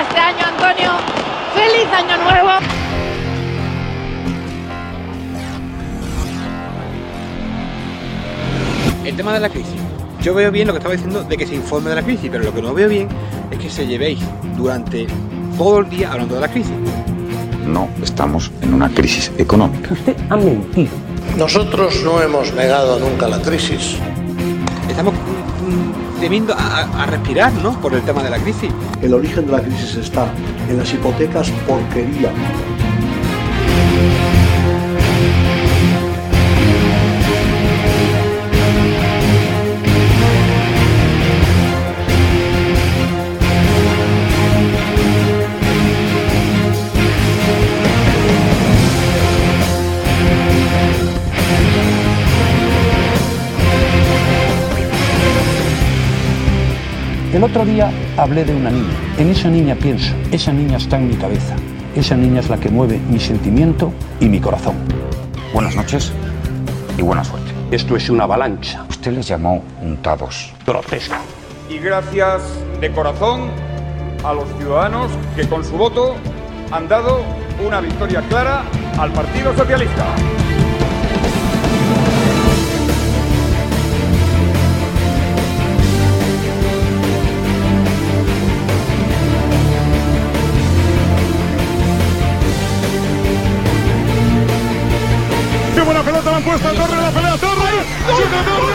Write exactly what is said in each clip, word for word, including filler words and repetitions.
este año, Antonio. ¡Feliz año nuevo! El tema de la crisis. Yo veo bien lo que estaba diciendo de que se informe de la crisis, pero lo que no veo bien es que se llevéis durante todo el día hablando de la crisis. No estamos en una crisis económica. Usted ha mentido. Nosotros no hemos negado nunca la crisis. Estamos mm, temiendo a, a respirar, ¿no?, por el tema de la crisis. El origen de la crisis está en las hipotecas porquería. El otro día hablé de una niña. En esa niña pienso, esa niña está en mi cabeza. Esa niña es la que mueve mi sentimiento y mi corazón. Buenas noches y buena suerte. Esto es una avalancha. Usted les llamó untados. Grotesca. Y gracias de corazón a los ciudadanos que con su voto han dado una victoria clara al Partido Socialista. ¡Qué buena pelota la han puesto! ¡Torre la pelea! ¡Torre! ¡Chuta Torre!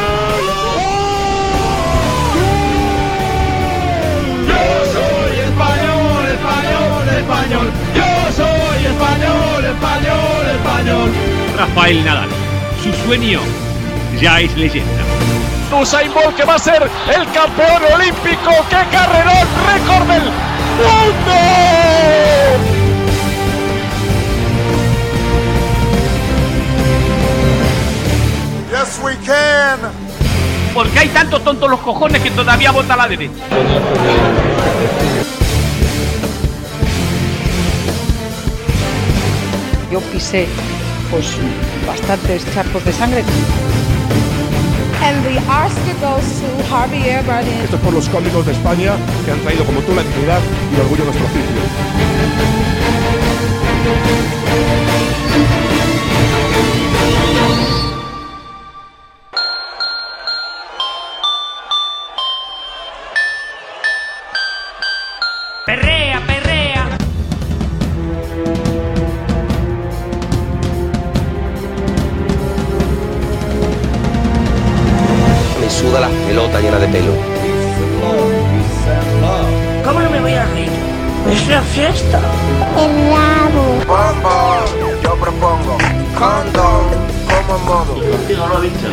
Yo soy español, español, español. Yo soy español, español, español. Rafael Nadal, su sueño ya es leyenda. Usain Bolt, que va a ser el campeón olímpico. ¡Qué carrerón! ¡Récord del mundo! Yes, we can. Porque hay tantos tontos los cojones que todavía vota a la derecha. Yo pisé pues bastantes charcos de sangre. And the Oscar goes to Javier Bardem. Esto es por los cómicos de España que han traído como tú la dignidad y el orgullo de nuestro oficio. Perrea, perrea. Me suda la pelota llena de pelo. ¿Cómo no me voy a reír? Es la fiesta. El rabo. Bombo, yo propongo condón como modo. Y contigo lo he dicho.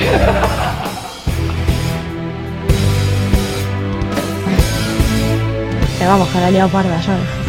Te vamos, que la he liado parda, ¿sabes?